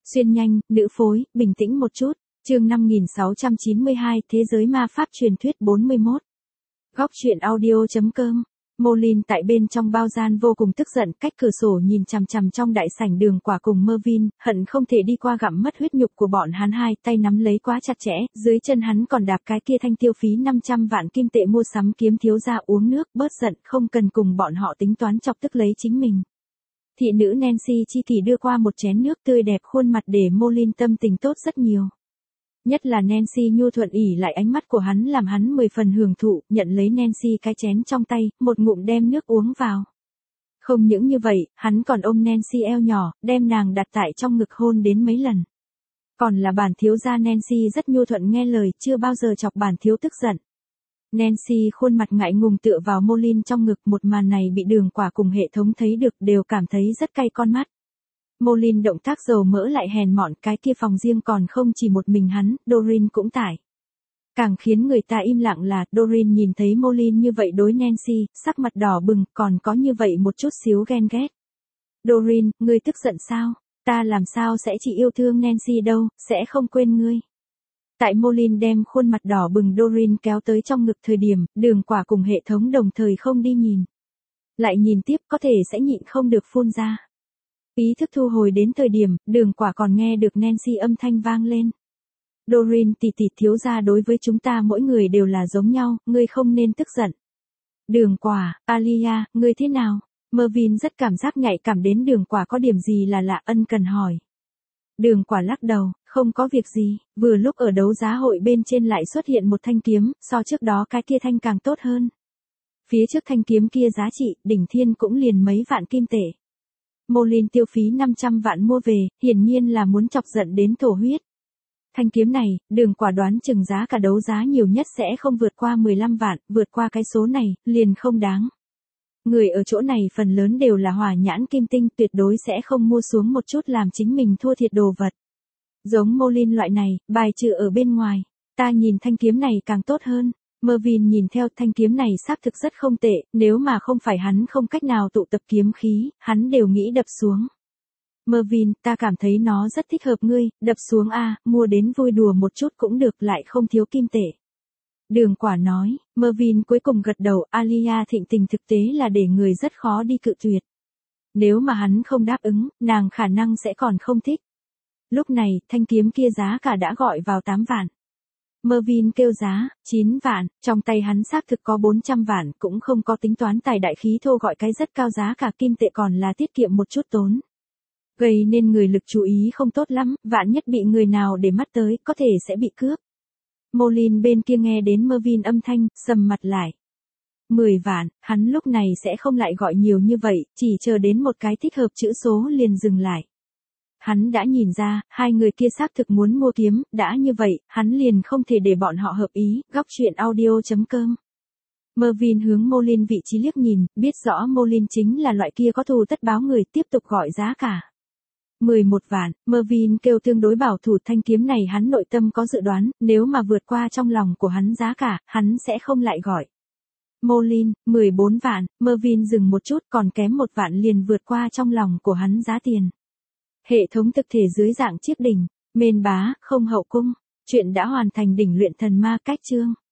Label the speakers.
Speaker 1: Xuyên nhanh, nữ phối, bình tĩnh một chút. Chương 5692, Thế giới ma pháp truyền thuyết 41. Góc truyện audio.com. Molin tại bên trong bao gian vô cùng tức giận, cách cửa sổ nhìn chằm chằm trong đại sảnh Đường Quả cùng Mervyn, hận không thể đi qua gặm mất huyết nhục của bọn hắn hai, tay nắm lấy quá chặt chẽ, dưới chân hắn còn đạp cái kia thanh tiêu phí 500 vạn kim tệ mua sắm kiếm thiếu gia uống nước, bớt giận, không cần cùng bọn họ tính toán chọc tức lấy chính mình. Thị nữ Nancy chi kỷ đưa qua một chén nước tươi đẹp khuôn mặt để Molin tâm tình tốt rất nhiều. Nhất là Nancy nhu thuận ỉ lại ánh mắt của hắn làm hắn 10 phần hưởng thụ, nhận lấy Nancy cái chén trong tay, một ngụm đem nước uống vào. Không những như vậy, hắn còn ôm Nancy eo nhỏ, đem nàng đặt tại trong ngực hôn đến mấy lần. Còn là bản thiếu gia Nancy rất nhu thuận nghe lời, chưa bao giờ chọc bản thiếu tức giận. Nancy khuôn mặt ngại ngùng tựa vào Molin trong ngực, một màn này bị Đường Quả cùng hệ thống thấy được đều cảm thấy rất cay con mắt. Molin động tác dầu mỡ lại hèn mọn, cái kia phòng riêng còn không chỉ một mình hắn, Doreen cũng tải. Càng khiến người ta im lặng là, Doreen nhìn thấy Molin như vậy đối Nancy, sắc mặt đỏ bừng, còn có như vậy một chút xíu ghen ghét. Doreen, ngươi tức giận sao? Ta làm sao sẽ chỉ yêu thương Nancy đâu, sẽ không quên ngươi. Tại Molin đem khuôn mặt đỏ bừng Doreen kéo tới trong ngực thời điểm, Đường Quả cùng hệ thống đồng thời không đi nhìn. Lại nhìn tiếp có thể sẽ nhịn không được phun ra. Ý thức thu hồi đến thời điểm, Đường Quả còn nghe được Nancy âm thanh vang lên. Doreen tỷ tỷ, thiếu gia đối với chúng ta mỗi người đều là giống nhau, ngươi không nên tức giận. Đường Quả, Alia, ngươi thế nào? Mervyn rất cảm giác nhạy cảm đến Đường Quả có điểm gì là lạ, ân cần hỏi. Đường Quả lắc đầu, không có việc gì, vừa lúc ở đấu giá hội bên trên lại xuất hiện một thanh kiếm, so trước đó cái kia thanh càng tốt hơn. Phía trước thanh kiếm kia giá trị, đỉnh thiên cũng liền mấy vạn kim tệ. Molin tiêu phí 500 vạn mua về, hiển nhiên là muốn chọc giận đến thổ huyết. Thanh kiếm này, Đường Quả đoán chừng giá cả đấu giá nhiều nhất sẽ không vượt qua 15 vạn, vượt qua cái số này, liền không đáng. Người ở chỗ này phần lớn đều là hỏa nhãn kim tinh, tuyệt đối sẽ không mua xuống một chút làm chính mình thua thiệt đồ vật. Giống Molin loại này, bài trừ ở bên ngoài, ta nhìn thanh kiếm này càng tốt hơn. Mervyn nhìn theo, thanh kiếm này xác thực rất không tệ, nếu mà không phải hắn không cách nào tụ tập kiếm khí, hắn đều nghĩ đập xuống. Mervyn, ta cảm thấy nó rất thích hợp ngươi, đập xuống a, mua đến vui đùa một chút cũng được, lại không thiếu kim tệ. Đường Quả nói, Mervyn cuối cùng gật đầu, Alia thịnh tình thực tế là để người rất khó đi cự tuyệt. Nếu mà hắn không đáp ứng, nàng khả năng sẽ còn không thích. Lúc này, thanh kiếm kia giá cả đã gọi vào 8 vạn. Mervyn kêu giá, 9 vạn, trong tay hắn xác thực có 400 vạn, cũng không có tính toán tài đại khí thô gọi cái rất cao giá cả kim tệ, còn là tiết kiệm một chút tốn. Gây nên người lực chú ý không tốt lắm, vạn nhất bị người nào để mắt tới, có thể sẽ bị cướp. Molin bên kia nghe đến Mervyn âm thanh, sầm mặt lại. 10 vạn, hắn lúc này sẽ không lại gọi nhiều như vậy, chỉ chờ đến một cái thích hợp chữ số liền dừng lại. Hắn đã nhìn ra, hai người kia xác thực muốn mua kiếm, đã như vậy, hắn liền không thể để bọn họ hợp ý, góc truyện audio.com. Mervyn hướng Molin vị trí liếc nhìn, biết rõ Molin chính là loại kia có thù tất báo người, tiếp tục gọi giá cả. 11 vạn, Mervyn kêu tương đối bảo thủ, thanh kiếm này hắn nội tâm có dự đoán, nếu mà vượt qua trong lòng của hắn giá cả, hắn sẽ không lại gọi. Molin, 14 vạn, Mervyn dừng một chút, còn kém 1 vạn liền vượt qua trong lòng của hắn giá tiền. Hệ thống thực thể dưới dạng chiếc đỉnh, mên bá, không hậu cung. Chuyện đã hoàn thành, đỉnh luyện thần ma cách chương.